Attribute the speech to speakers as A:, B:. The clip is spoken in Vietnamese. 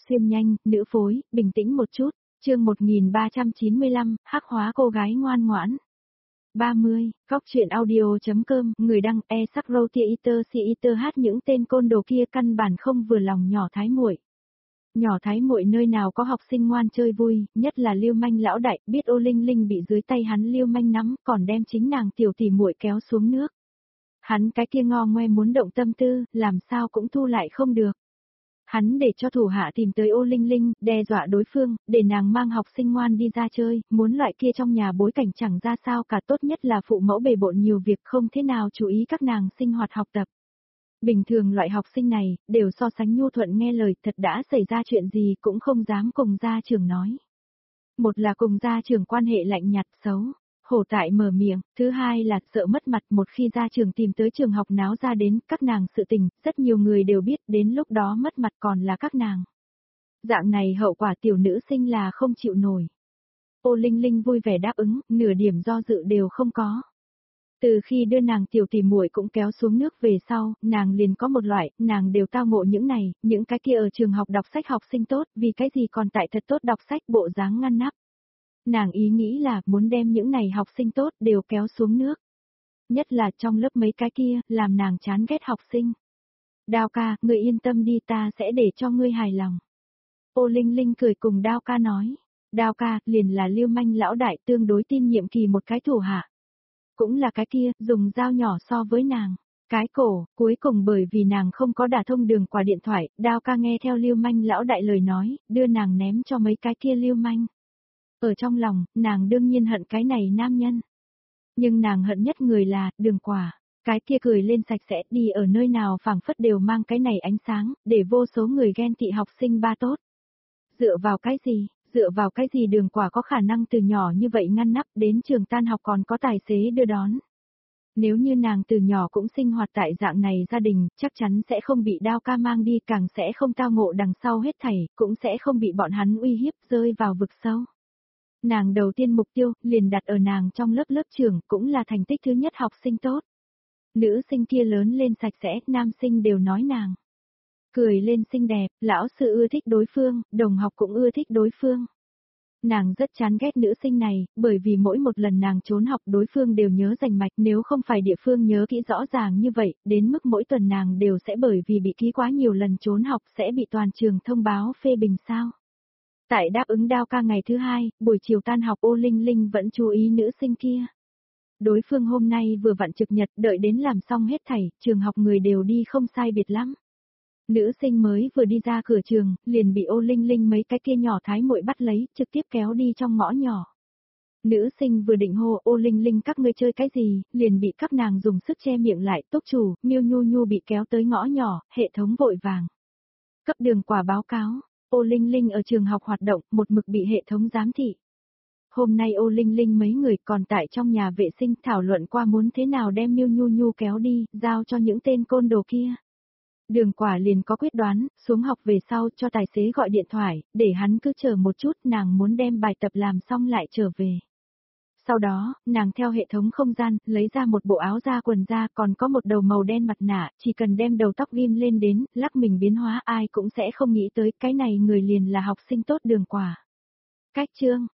A: xuyên nhanh, nữ phối, bình tĩnh một chút. Chương 1395, hắc hóa cô gái ngoan ngoãn. 30, góc truyện audio.com, người đăng sắc Rotiator Theater hát những tên côn đồ kia căn bản không vừa lòng nhỏ thái muội. Nhỏ thái muội nơi nào có học sinh ngoan chơi vui, nhất là Lưu Manh lão đại, biết Ô Linh Linh bị dưới tay hắn Lưu Manh nắm, còn đem chính nàng tiểu tỷ muội kéo xuống nước. Hắn cái kia ngo ngoe muốn động tâm tư, làm sao cũng thu lại không được. Hắn để cho thủ hạ tìm tới Ô Linh Linh, đe dọa đối phương, để nàng mang học sinh ngoan đi ra chơi, muốn loại kia trong nhà bối cảnh chẳng ra sao cả, tốt nhất là phụ mẫu bề bộn nhiều việc không thế nào chú ý các nàng sinh hoạt học tập. Bình thường loại học sinh này, đều so sánh nhu thuận nghe lời, thật đã xảy ra chuyện gì cũng không dám cùng gia trưởng nói. Một là cùng gia trưởng quan hệ lạnh nhạt xấu, hổ tại mở miệng, thứ hai là sợ mất mặt, một khi gia trưởng tìm tới trường học náo ra đến các nàng sự tình, rất nhiều người đều biết, đến lúc đó mất mặt còn là các nàng. Dạng này hậu quả tiểu nữ sinh là không chịu nổi. Ô Linh Linh vui vẻ đáp ứng, nửa điểm do dự đều không có. Từ khi đưa nàng tiểu tỷ muội cũng kéo xuống nước về sau, nàng liền có một loại, nàng đều tao ngộ những này, những cái kia ở trường học đọc sách học sinh tốt, vì cái gì còn tại thật tốt đọc sách bộ dáng ngăn nắp. Nàng ý nghĩ là muốn đem những này học sinh tốt đều kéo xuống nước. Nhất là trong lớp mấy cái kia, làm nàng chán ghét học sinh. Đao ca, ngươi yên tâm đi, ta sẽ để cho ngươi hài lòng. Ô Linh Linh cười cùng Đao ca nói. Đao ca, liền là Lưu Manh lão đại tương đối tin nhiệm kỳ một cái thủ hạ. Cũng là cái kia, dùng dao nhỏ so với nàng. Cái cổ, cuối cùng bởi vì nàng không có đả thông đường qua điện thoại, Đao ca nghe theo Lưu Manh lão đại lời nói, đưa nàng ném cho mấy cái kia Lưu Manh. Ở trong lòng, nàng đương nhiên hận cái này nam nhân. Nhưng nàng hận nhất người là, Đường Quả. Cái kia cười lên sạch sẽ, đi ở nơi nào phảng phất đều mang cái này ánh sáng, để vô số người ghen tị học sinh ba tốt. Dựa vào cái gì Đường Quả có khả năng từ nhỏ như vậy ngăn nắp đến trường tan học còn có tài xế đưa đón. Nếu như nàng từ nhỏ cũng sinh hoạt tại dạng này gia đình, chắc chắn sẽ không bị Đao ca mang đi, càng sẽ không tao ngộ đằng sau hết thảy, cũng sẽ không bị bọn hắn uy hiếp rơi vào vực sâu. Nàng đầu tiên mục tiêu, liền đặt ở nàng trong lớp trưởng, cũng là thành tích thứ nhất học sinh tốt. Nữ sinh kia lớn lên sạch sẽ, nam sinh đều nói nàng. Cười lên xinh đẹp, lão sư ưa thích đối phương, đồng học cũng ưa thích đối phương. Nàng rất chán ghét nữ sinh này, bởi vì mỗi một lần nàng trốn học đối phương đều nhớ rành mạch, nếu không phải địa phương nhớ kỹ rõ ràng như vậy, đến mức mỗi tuần nàng đều sẽ bởi vì bị ký quá nhiều lần trốn học sẽ bị toàn trường thông báo phê bình sao. Tại đáp ứng Đao ca ngày thứ hai, buổi chiều tan học Ô Linh Linh vẫn chú ý nữ sinh kia. Đối phương hôm nay vừa vặn trực nhật, đợi đến làm xong hết thảy, trường học người đều đi không sai biệt lắm. Nữ sinh mới vừa đi ra cửa trường, liền bị Ô Linh Linh mấy cái kia nhỏ thái muội bắt lấy, trực tiếp kéo đi trong ngõ nhỏ. Nữ sinh vừa định hô Ô Linh Linh các ngươi chơi cái gì, liền bị các nàng dùng sức che miệng lại, túc chủ, Miêu Nhu Nhu bị kéo tới ngõ nhỏ, hệ thống vội vàng. Cấp Đường Quả báo cáo. Ô Linh Linh ở trường học hoạt động, một mực bị hệ thống giám thị. Hôm nay Ô Linh Linh mấy người còn tại trong nhà vệ sinh thảo luận qua muốn thế nào đem Miêu Nhu Nhu kéo đi, giao cho những tên côn đồ kia. Đường Quả liền có quyết đoán, xuống học về sau cho tài xế gọi điện thoại, để hắn cứ chờ một chút, nàng muốn đem bài tập làm xong lại trở về. Sau đó, nàng theo hệ thống không gian, lấy ra một bộ áo da quần da còn có một đầu màu đen mặt nạ, chỉ cần đem đầu tóc ghim lên đến, lắc mình biến hóa ai cũng sẽ không nghĩ tới cái này người liền là học sinh tốt Đường Quả. Cách chương,